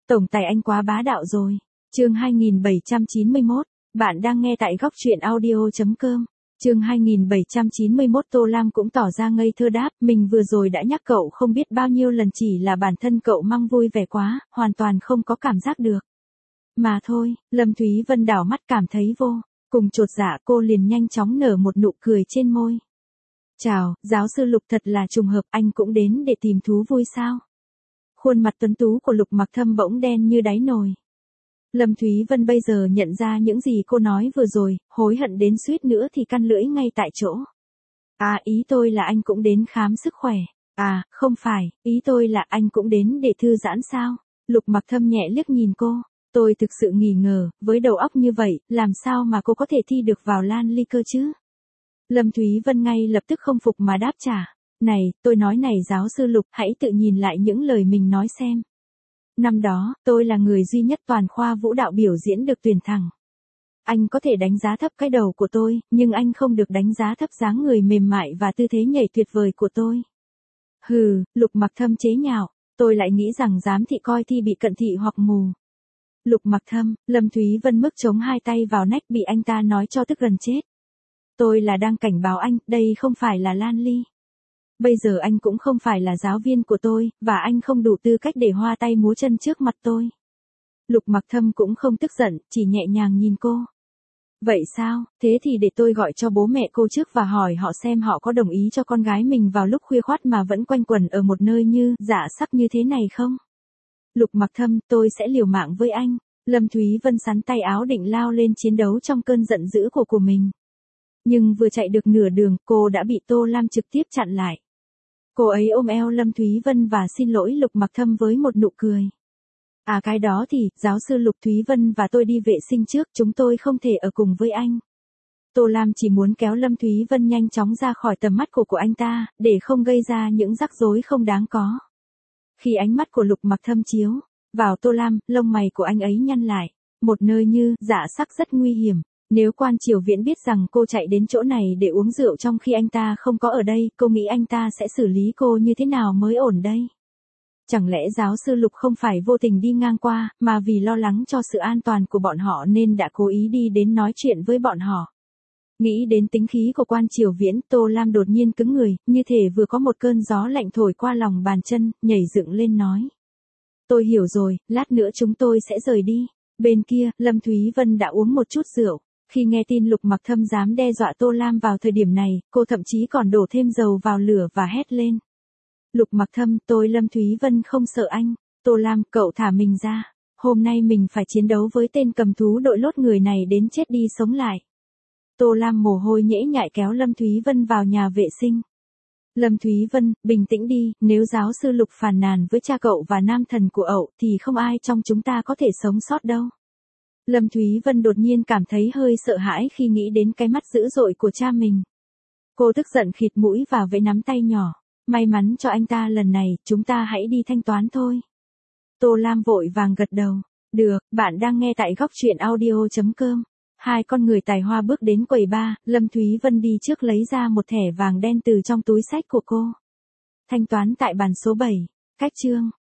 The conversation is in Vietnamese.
Tổng tài anh quá bá đạo rồi. Chương 2791, bạn đang nghe tại góc truyện audio.com. Chương 2791 Tô Lam cũng tỏ ra ngây thơ đáp, mình vừa rồi đã nhắc cậu không biết bao nhiêu lần, chỉ là bản thân cậu mang vui vẻ quá, hoàn toàn không có cảm giác được. Mà thôi, Lâm Thúy Vân đảo mắt cảm thấy vô cùng chột dạ, cô liền nhanh chóng nở một nụ cười trên môi. Chào, giáo sư Lục, thật là trùng hợp, anh cũng đến để tìm thú vui sao? Khuôn mặt tuấn tú của Lục Mặc Thâm bỗng đen như đáy nồi. Lâm Thúy Vân bây giờ nhận ra những gì cô nói vừa rồi, hối hận đến suýt nữa thì căn lưỡi ngay tại chỗ. À, ý tôi là anh cũng đến khám sức khỏe. À, không phải, ý tôi là anh cũng đến để thư giãn sao? Lục Mặc Thâm nhẹ liếc nhìn cô. Tôi thực sự nghi ngờ, với đầu óc như vậy, làm sao mà cô có thể thi được vào Lan Ly cơ chứ? Lâm Thúy Vân ngay lập tức không phục mà đáp trả. Này, tôi nói này giáo sư Lục, hãy tự nhìn lại những lời mình nói xem. Năm đó, tôi là người duy nhất toàn khoa vũ đạo biểu diễn được tuyển thẳng. Anh có thể đánh giá thấp cái đầu của tôi, nhưng anh không được đánh giá thấp dáng người mềm mại và tư thế nhảy tuyệt vời của tôi. Hừ, Lục Mặc Thâm chế nhạo, tôi lại nghĩ rằng giám thị coi thi bị cận thị hoặc mù. Lục Mặc Thâm, Lâm Thúy Vân mức chống hai tay vào nách bị anh ta nói cho tức gần chết. Tôi là đang cảnh báo anh, đây không phải là Lan Ly. Bây giờ anh cũng không phải là giáo viên của tôi, và anh không đủ tư cách để hoa tay múa chân trước mặt tôi. Lục Mặc Thâm cũng không tức giận, chỉ nhẹ nhàng nhìn cô. Vậy sao, thế thì để tôi gọi cho bố mẹ cô trước và hỏi họ xem họ có đồng ý cho con gái mình vào lúc khuya khoắt mà vẫn quanh quẩn ở một nơi như Dạ Sắc như thế này không? Lục Mặc Thâm, tôi sẽ liều mạng với anh. Lâm Thúy Vân sắn tay áo định lao lên chiến đấu trong cơn giận dữ của mình. Nhưng vừa chạy được nửa đường, cô đã bị Tô Lam trực tiếp chặn lại. Cô ấy ôm eo Lâm Thúy Vân và xin lỗi Lục Mặc Thâm với một nụ cười. À, cái đó thì, giáo sư Lục, Thúy Vân và tôi đi vệ sinh trước, chúng tôi không thể ở cùng với anh. Tô Lam chỉ muốn kéo Lâm Thúy Vân nhanh chóng ra khỏi tầm mắt của anh ta, để không gây ra những rắc rối không đáng có. Khi ánh mắt của Lục Mặc Thâm chiếu vào Tô Lam, lông mày của anh ấy nhăn lại. Một nơi như Dạ Sắc rất nguy hiểm. Nếu Quan Triều Viễn biết rằng cô chạy đến chỗ này để uống rượu trong khi anh ta không có ở đây, cô nghĩ anh ta sẽ xử lý cô như thế nào mới ổn đây? Chẳng lẽ giáo sư Lục không phải vô tình đi ngang qua, mà vì lo lắng cho sự an toàn của bọn họ nên đã cố ý đi đến nói chuyện với bọn họ? Nghĩ đến tính khí của Quan Triều Viễn, Tô Lam đột nhiên cứng người, như thể vừa có một cơn gió lạnh thổi qua lòng bàn chân, nhảy dựng lên nói. Tôi hiểu rồi, lát nữa chúng tôi sẽ rời đi. Bên kia, Lâm Thúy Vân đã uống một chút rượu. Khi nghe tin Lục Mặc Thâm dám đe dọa Tô Lam vào thời điểm này, cô thậm chí còn đổ thêm dầu vào lửa và hét lên. Lục Mặc Thâm, tôi Lâm Thúy Vân không sợ anh. Tô Lam, cậu thả mình ra. Hôm nay mình phải chiến đấu với tên cầm thú đội lốt người này đến chết đi sống lại. Tô Lam mồ hôi nhễ nhại kéo Lâm Thúy Vân vào nhà vệ sinh. Lâm Thúy Vân, bình tĩnh đi, nếu giáo sư Lục phàn nàn với cha cậu và nam thần của ậu thì không ai trong chúng ta có thể sống sót đâu. Lâm Thúy Vân đột nhiên cảm thấy hơi sợ hãi khi nghĩ đến cái mắt dữ dội của cha mình. Cô tức giận khịt mũi và vẫy nắm tay nhỏ. May mắn cho anh ta lần này, chúng ta hãy đi thanh toán thôi. Tô Lam vội vàng gật đầu. Được, bạn đang nghe tại góc truyện audio.com. Hai con người tài hoa bước đến quầy bar, Lâm Thúy Vân đi trước lấy ra một thẻ vàng đen từ trong túi xách của cô. Thanh toán tại bàn số 7. Cách chương.